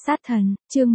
Sát thần, chương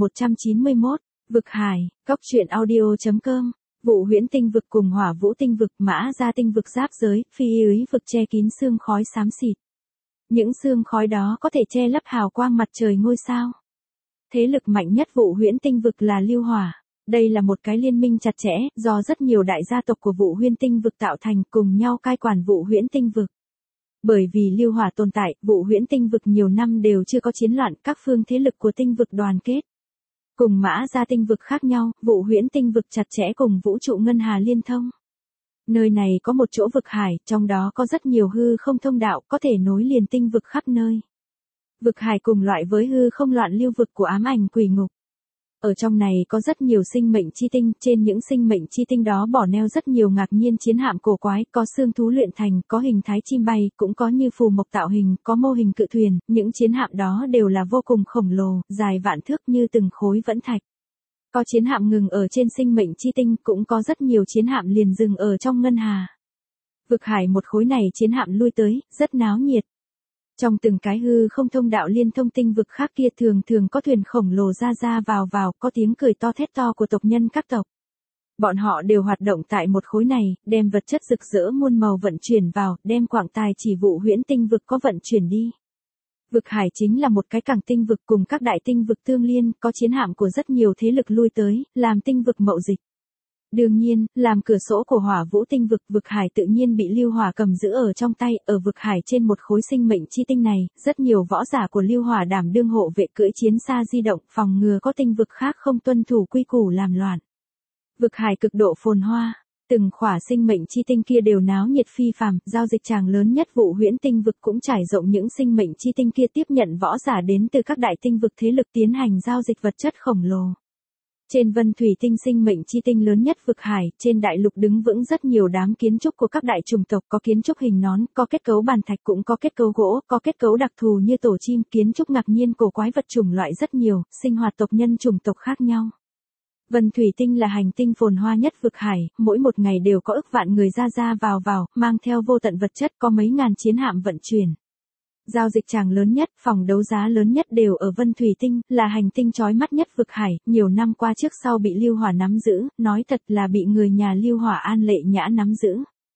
1191, Vực Hải, Cóc truyện audio.com. Vụ Huyễn Tinh vực cùng Hỏa Vũ Tinh vực, Mã Gia Tinh vực giáp giới, Phi Úy vực che kín sương khói xám xịt. Những sương khói đó có thể che lấp hào quang mặt trời ngôi sao. Thế lực mạnh nhất Vụ Huyễn Tinh vực là Liêu Hỏa. Đây là một cái liên minh chặt chẽ, do rất nhiều đại gia tộc của Vụ Huyễn Tinh vực tạo thành, cùng nhau cai quản Vụ Huyễn Tinh vực. Bởi vì Liêu Hỏa tồn tại, Vụ Huyễn Tinh vực nhiều năm đều chưa có chiến loạn, các phương thế lực của tinh vực đoàn kết. Cùng Mã Gia Tinh vực khác nhau, Vụ Huyễn Tinh vực chặt chẽ cùng vũ trụ ngân hà liên thông. Nơi này có một chỗ vực hải, trong đó có rất nhiều hư không thông đạo, có thể nối liền tinh vực khắp nơi. Vực hải cùng loại với hư không loạn lưu vực của ám ảnh quỷ ngục. Ở trong này có rất nhiều sinh mệnh chi tinh, trên những sinh mệnh chi tinh đó bỏ neo rất nhiều ngạc nhiên chiến hạm cổ quái, có xương thú luyện thành, có hình thái chim bay, cũng có như phù mộc tạo hình, có mô hình cự thuyền, những chiến hạm đó đều là vô cùng khổng lồ, dài vạn thước như từng khối vẫn thạch. Có chiến hạm ngừng ở trên sinh mệnh chi tinh, cũng có rất nhiều chiến hạm liền dừng ở trong ngân hà. Vực hải một khối này chiến hạm lui tới, rất náo nhiệt. Trong từng cái hư không thông đạo liên thông tinh vực khác kia thường thường có thuyền khổng lồ ra vào, có tiếng cười to thét to của tộc nhân các tộc. Bọn họ đều hoạt động tại một khối này, đem vật chất rực rỡ muôn màu vận chuyển vào, đem quảng tài chỉ Vụ Huyễn Tinh vực có vận chuyển đi. Vực hải chính là một cái cảng tinh vực cùng các đại tinh vực tương liên, có chiến hạm của rất nhiều thế lực lui tới, làm tinh vực mậu dịch. Đương nhiên, làm cửa sổ của Hỏa Vũ Tinh vực, vực hải tự nhiên bị Liêu Hỏa cầm giữ ở trong tay, ở vực hải trên một khối sinh mệnh chi tinh này, rất nhiều võ giả của Liêu Hỏa đảm đương hộ vệ cưỡi chiến xa di động, phòng ngừa có tinh vực khác không tuân thủ quy củ làm loạn. Vực hải cực độ phồn hoa, từng khỏa sinh mệnh chi tinh kia đều náo nhiệt phi phàm, giao dịch tràng lớn nhất Vụ Huyễn Tinh vực cũng trải rộng những sinh mệnh chi tinh kia tiếp nhận võ giả đến từ các đại tinh vực thế lực tiến hành giao dịch vật chất khổng lồ. Trên Vân Thủy Tinh sinh mệnh chi tinh lớn nhất vực hải, trên đại lục đứng vững rất nhiều đám kiến trúc của các đại chủng tộc, có kiến trúc hình nón, có kết cấu bàn thạch, cũng có kết cấu gỗ, có kết cấu đặc thù như tổ chim, kiến trúc ngạc nhiên cổ quái vật chủng loại rất nhiều, sinh hoạt tộc nhân chủng tộc khác nhau. Vân Thủy Tinh là hành tinh phồn hoa nhất vực hải, mỗi một ngày đều có ức vạn người ra vào, mang theo vô tận vật chất, có mấy ngàn chiến hạm vận chuyển. Giao dịch tràng lớn nhất, phòng đấu giá lớn nhất đều ở Vân Thủy Tinh, là hành tinh chói mắt nhất vực hải, nhiều năm qua trước sau bị Liêu Hỏa nắm giữ, nói thật là bị người nhà Liêu Hỏa An Lệ Nhã nắm giữ.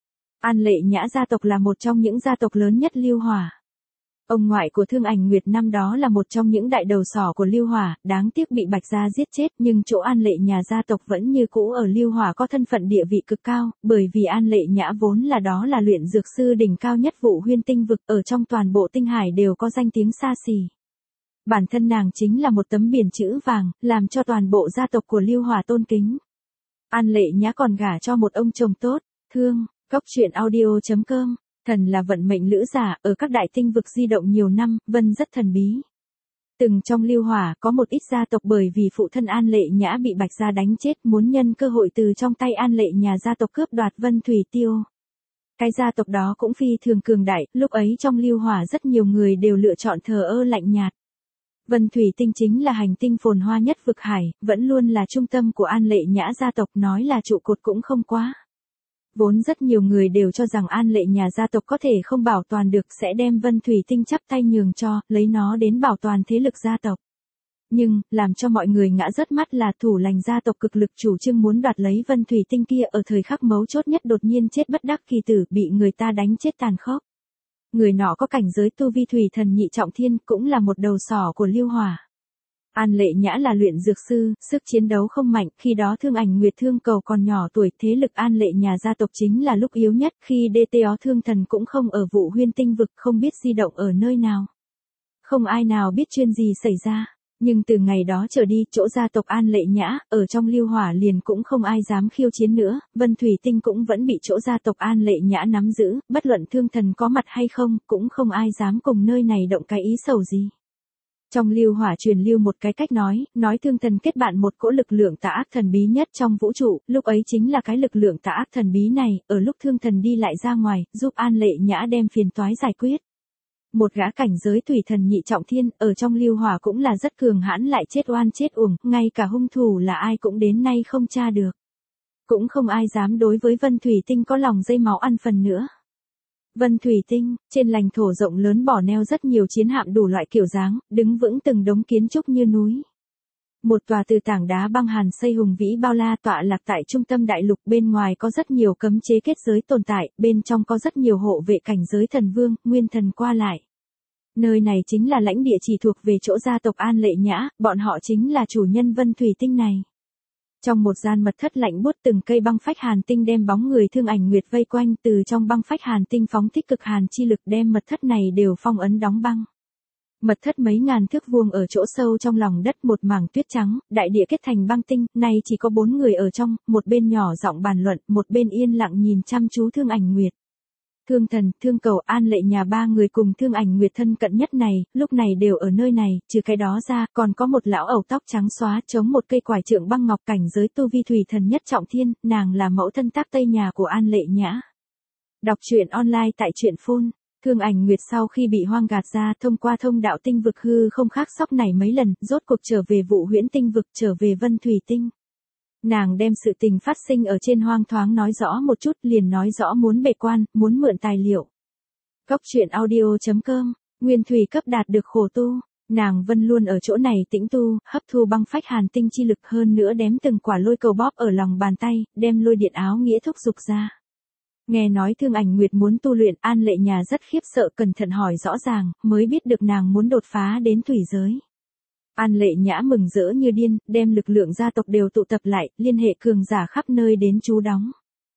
An Lệ Nhã gia tộc là một trong những gia tộc lớn nhất Liêu Hỏa. Ông ngoại của Thương Ảnh Nguyệt năm đó là một trong những đại đầu sỏ của Liêu Hỏa, đáng tiếc bị Bạch gia giết chết, nhưng chỗ An Lệ nhà gia tộc vẫn như cũ ở Liêu Hỏa có thân phận địa vị cực cao, bởi vì An Lệ Nhã vốn là đó là luyện dược sư đỉnh cao nhất Vụ Huyễn Tinh vực, ở trong toàn bộ tinh hải đều có danh tiếng xa xỉ. Bản thân nàng chính là một tấm biển chữ vàng, làm cho toàn bộ gia tộc của Liêu Hỏa tôn kính. An Lệ Nhã còn gả cho một ông chồng tốt, Thương, Cóc truyện audio.com. Thần là vận mệnh lữ giả, ở các đại tinh vực di động nhiều năm, Vân rất thần bí. Từng trong Liêu Hỏa có một ít gia tộc bởi vì phụ thân An Lệ Nhã bị Bạch gia đánh chết, muốn nhân cơ hội từ trong tay An Lệ nhà gia tộc cướp đoạt Vân Thủy Tiêu. Cái gia tộc đó cũng phi thường cường đại, lúc ấy trong Liêu Hỏa rất nhiều người đều lựa chọn thờ ơ lạnh nhạt. Vân Thủy Tinh chính là hành tinh phồn hoa nhất vực hải, vẫn luôn là trung tâm của An Lệ Nhã gia tộc, nói là trụ cột cũng không quá. Vốn rất nhiều người đều cho rằng An Lệ nhà gia tộc có thể không bảo toàn được, sẽ đem Vân Thủy Tinh chắp tay nhường cho, lấy nó đến bảo toàn thế lực gia tộc. Nhưng, làm cho mọi người ngã rớt mắt là thủ lãnh gia tộc cực lực chủ trương muốn đoạt lấy Vân Thủy Tinh kia, ở thời khắc mấu chốt nhất đột nhiên chết bất đắc kỳ tử, bị người ta đánh chết tàn khốc. Người nọ có cảnh giới tu vi thủy thần nhị trọng thiên, cũng là một đầu sỏ của Liêu Hỏa. An Lệ Nhã là luyện dược sư, sức chiến đấu không mạnh, khi đó Thương Ảnh Nguyệt Thương Cầu còn nhỏ tuổi, thế lực An Lệ nhà gia tộc chính là lúc yếu nhất, khi DTO Thương Thần cũng không ở Vụ Huyễn Tinh vực, không biết di động ở nơi nào. Không ai nào biết chuyện gì xảy ra, nhưng từ ngày đó trở đi, chỗ gia tộc An Lệ Nhã, ở trong Liêu Hỏa liền cũng không ai dám khiêu chiến nữa, Vân Thủy Tinh cũng vẫn bị chỗ gia tộc An Lệ Nhã nắm giữ, bất luận Thương Thần có mặt hay không, cũng không ai dám cùng nơi này động cái ý xấu gì. Trong Liêu Hỏa truyền lưu một cái cách nói Thương Thần kết bạn một cỗ lực lượng tà ác thần bí nhất trong vũ trụ, lúc ấy chính là cái lực lượng tà ác thần bí này, ở lúc Thương Thần đi lại ra ngoài, giúp An Lệ Nhã đem phiền toái giải quyết. Một gã cảnh giới thủy thần nhị trọng thiên, ở trong Liêu Hỏa cũng là rất cường hãn, lại chết oan chết uổng, ngay cả hung thủ là ai cũng đến nay không tra được. Cũng không ai dám đối với Vân Thủy Tinh có lòng dây máu ăn phần nữa. Vân Thủy Tinh, trên lãnh thổ rộng lớn bỏ neo rất nhiều chiến hạm đủ loại kiểu dáng, đứng vững từng đống kiến trúc như núi. Một tòa từ tảng đá băng hàn xây hùng vĩ bao la tọa lạc tại trung tâm đại lục, bên ngoài có rất nhiều cấm chế kết giới tồn tại, bên trong có rất nhiều hộ vệ cảnh giới thần vương, nguyên thần qua lại. Nơi này chính là lãnh địa chỉ thuộc về chỗ gia tộc An Lệ Nhã, bọn họ chính là chủ nhân Vân Thủy Tinh này. Trong một gian mật thất lạnh buốt, từng cây băng phách hàn tinh đem bóng người Thương Ảnh Nguyệt vây quanh, từ trong băng phách hàn tinh phóng thích cực hàn chi lực đem mật thất này đều phong ấn đóng băng. Mật thất mấy ngàn thước vuông ở chỗ sâu trong lòng đất, một mảng tuyết trắng, đại địa kết thành băng tinh, nay chỉ có 4 người ở trong, một bên nhỏ giọng bàn luận, một bên yên lặng nhìn chăm chú Thương Ảnh Nguyệt. Thương Thần, Thương Cầu, An Lệ nhà 3 người cùng Thương Ảnh Nguyệt thân cận nhất này, lúc này đều ở nơi này, trừ cái đó ra, còn có một lão ẩu tóc trắng xóa chống một cây quải trượng băng ngọc, cảnh giới tu vi thủy thần nhất trọng thiên, nàng là mẫu thân Tác Tây nhà của An Lệ Nhã. Đọc truyện online tại truyện phone. Thương Ảnh Nguyệt sau khi bị hoang gạt ra, thông qua thông đạo tinh vực hư không khác sóc này mấy lần, rốt cuộc trở về Vũ Huyễn tinh vực, trở về Vân Thủy Tinh. Nàng đem sự tình phát sinh ở trên hoang thoáng nói rõ một chút, liền nói rõ muốn bệ quan, muốn mượn tài liệu. Góc truyện audio.com, Nguyên Thủy cấp đạt được khổ tu, nàng Vân luôn ở chỗ này tĩnh tu, hấp thu băng phách hàn tinh chi lực, hơn nữa đếm từng quả lôi cầu bóp ở lòng bàn tay, đem lôi điện áo nghĩa thúc dục ra. Nghe nói Thương Ảnh Nguyệt muốn tu luyện, An Lệ nhà rất khiếp sợ, cẩn thận hỏi rõ ràng, mới biết được nàng muốn đột phá đến thủy giới. An Lệ Nhã mừng rỡ như điên, đem lực lượng gia tộc đều tụ tập lại, liên hệ cường giả khắp nơi đến trú đóng.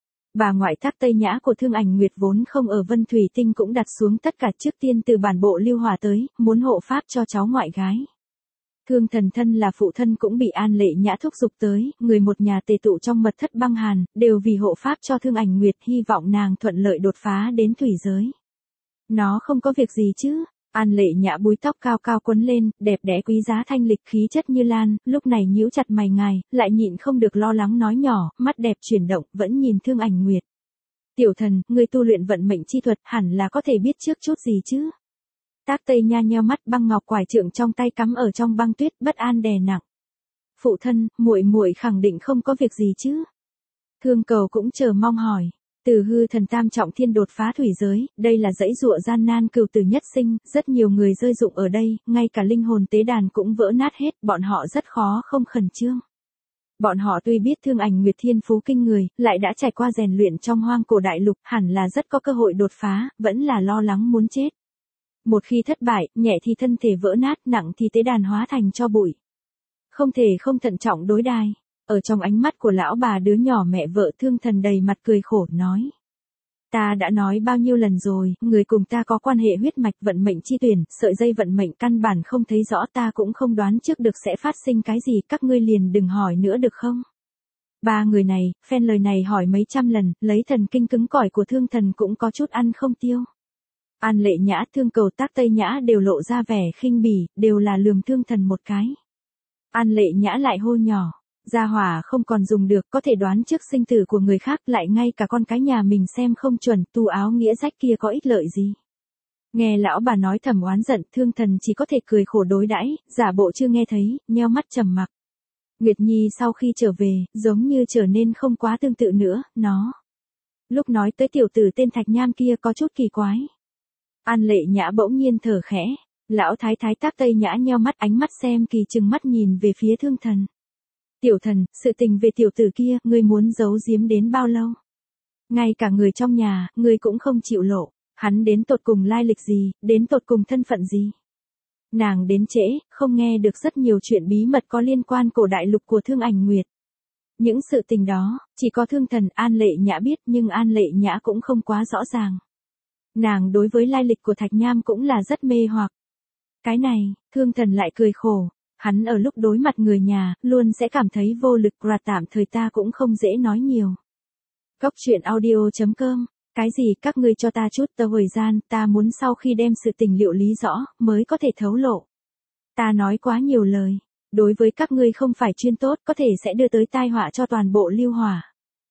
Bà ngoại Tác Tây Nhã của Thương Ảnh Nguyệt vốn không ở Vân Thủy Tinh cũng đặt xuống tất cả, trước tiên từ bản bộ lưu hòa tới, muốn hộ pháp cho cháu ngoại gái. Thương Thần thân là phụ thân cũng bị An Lệ Nhã thúc giục tới, người một nhà tề tụ trong mật thất băng hàn, đều vì hộ pháp cho Thương Ảnh Nguyệt, hy vọng nàng thuận lợi đột phá đến thủy giới. Nó không có việc gì chứ? An Lệ Nhã búi tóc cao cao quấn lên, đẹp đẽ quý giá thanh lịch, khí chất như lan, lúc này nhíu chặt mày ngài, lại nhịn không được lo lắng nói nhỏ, mắt đẹp chuyển động, vẫn nhìn Thương Ảnh Nguyệt. Tiểu thần, người tu luyện vận mệnh chi thuật, hẳn là có thể biết trước chút gì chứ? Tác Tây Nha nheo mắt, băng ngọc quải trượng trong tay cắm ở trong băng tuyết, bất an đè nặng. Phụ thân, muội muội khẳng định không có việc gì chứ? Thương Cầu cũng chờ mong hỏi. Từ hư thần tam trọng thiên đột phá thủy giới, đây là dãy dụa gian nan cừu tử nhất sinh, rất nhiều người rơi dụng ở đây, ngay cả linh hồn tế đàn cũng vỡ nát hết, bọn họ rất khó không khẩn trương. Bọn họ tuy biết Thương Ảnh Nguyệt thiên phú kinh người, lại đã trải qua rèn luyện trong hoang cổ đại lục, hẳn là rất có cơ hội đột phá, vẫn là lo lắng muốn chết. Một khi thất bại, nhẹ thì thân thể vỡ nát, nặng thì tế đàn hóa thành tro bụi. Không thể không thận trọng đối đai. Ở trong ánh mắt của lão bà đứa nhỏ mẹ vợ Thương Thần đầy mặt cười khổ nói. Ta đã nói bao nhiêu lần rồi, người cùng ta có quan hệ huyết mạch, vận mệnh chi tuyển, sợi dây vận mệnh căn bản không thấy rõ, ta cũng không đoán trước được sẽ phát sinh cái gì, các ngươi liền đừng hỏi nữa được không? Ba người này, phen lời này hỏi mấy trăm lần, lấy thần kinh cứng cỏi của Thương Thần cũng có chút ăn không tiêu. An Lệ Nhã, Thương Cầu, Tác Tây Nhã đều lộ ra vẻ khinh bỉ, đều là lườm Thương Thần một cái. An Lệ Nhã lại hô nhỏ. Gia hỏa không còn dùng được, có thể đoán trước sinh tử của người khác, lại ngay cả con cái nhà mình xem không chuẩn, tu áo nghĩa rách kia có ích lợi gì. Nghe lão bà nói thầm oán giận, Thương Thần chỉ có thể cười khổ đối đãi, giả bộ chưa nghe thấy, nheo mắt trầm mặc. Nguyệt Nhi sau khi trở về, giống như trở nên không quá tương tự nữa, nó. Lúc nói tới tiểu tử tên Thạch Nham kia có chút kỳ quái. An Lệ Nhã bỗng nhiên thở khẽ, lão thái thái Tác Tây Nhã nheo mắt, ánh mắt xem kỳ, chừng mắt nhìn về phía Thương Thần. Tiểu thần, sự tình về tiểu tử kia, ngươi muốn giấu giếm đến bao lâu? Ngay cả người trong nhà, ngươi cũng không chịu lộ. Hắn đến tột cùng lai lịch gì, đến tột cùng thân phận gì? Nàng đến trễ, không nghe được rất nhiều chuyện bí mật có liên quan cổ đại lục của Thương Ảnh Nguyệt. Những sự tình đó, chỉ có Thương Thần An Lệ Nhã biết, nhưng An Lệ Nhã cũng không quá rõ ràng. Nàng đối với lai lịch của Thạch Nham cũng là rất mê hoặc. Cái này, Thương Thần lại cười khổ. Hắn ở lúc đối mặt người nhà, luôn sẽ cảm thấy vô lực, và tạm thời ta cũng không dễ nói nhiều. Góc truyện audio.com, cái gì các ngươi cho ta chút thời gian, ta muốn sau khi đem sự tình liệu lý rõ, mới có thể thấu lộ. Ta nói quá nhiều lời, đối với các ngươi không phải chuyên tốt, có thể sẽ đưa tới tai họa cho toàn bộ lưu hỏa.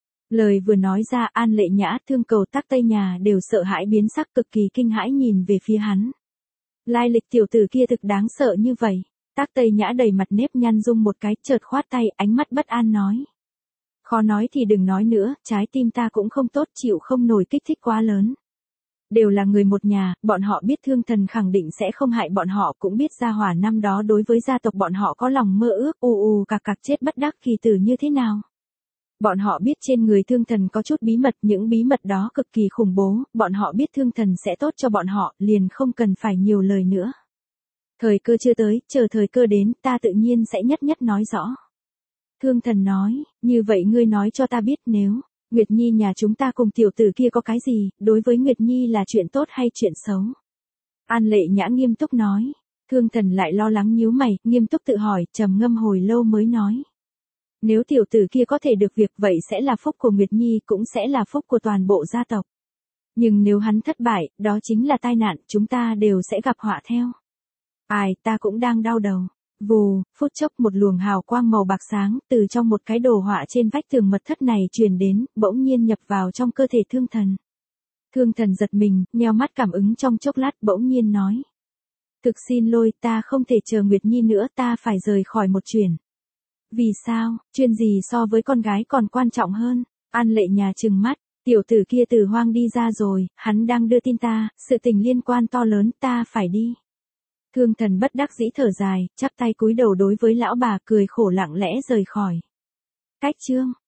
Lời vừa nói ra, An Lệ Nhã, Thương Cầu, Tác Tây nhà đều sợ hãi biến sắc, cực kỳ kinh hãi nhìn về phía hắn. Lai lịch tiểu tử kia thực đáng sợ như vậy. Tác Tây Nhã đầy mặt nếp nhăn rung một cái, chợt khoát tay, ánh mắt bất an nói. Khó nói thì đừng nói nữa, trái tim ta cũng không tốt, chịu không nổi kích thích quá lớn. Đều là người một nhà, bọn họ biết Thương Thần khẳng định sẽ không hại bọn họ, cũng biết Gia Hỏa năm đó đối với gia tộc bọn họ có lòng mơ ước, cạc cạc chết bất đắc kỳ tử như thế nào. Bọn họ biết trên người Thương Thần có chút bí mật, những bí mật đó cực kỳ khủng bố, bọn họ biết Thương Thần sẽ tốt cho bọn họ, liền không cần phải nhiều lời nữa. Thời cơ chưa tới, chờ thời cơ đến, ta tự nhiên sẽ nhất nhất nói rõ. Thương Thần nói, như vậy ngươi nói cho ta biết nếu Nguyệt Nhi nhà chúng ta cùng tiểu tử kia có cái gì, đối với Nguyệt Nhi là chuyện tốt hay chuyện xấu? An Lệ Nhã nghiêm túc nói. Thương Thần lại lo lắng nhíu mày, nghiêm túc tự hỏi, trầm ngâm hồi lâu mới nói. Nếu tiểu tử kia có thể được việc vậy sẽ là phúc của Nguyệt Nhi, cũng sẽ là phúc của toàn bộ gia tộc. Nhưng nếu hắn thất bại, đó chính là tai nạn, chúng ta đều sẽ gặp họa theo. Ai, ta cũng đang đau đầu. Vù, phút chốc một luồng hào quang màu bạc sáng từ trong một cái đồ họa trên vách tường mật thất này truyền đến, bỗng nhiên nhập vào trong cơ thể Thương Thần. Thương Thần giật mình, nheo mắt cảm ứng trong chốc lát bỗng nhiên nói. Thực xin lỗi, ta không thể chờ Nguyệt Nhi nữa, ta phải rời khỏi một chuyện. Vì sao, chuyện gì so với con gái còn quan trọng hơn? An Lệ Nhà trừng mắt, tiểu tử kia từ hoang đi ra rồi, hắn đang đưa tin ta, sự tình liên quan to lớn, ta phải đi. Thương Thần bất đắc dĩ thở dài, chắp tay cúi đầu đối với lão bà cười khổ lặng lẽ rời khỏi. Cách chương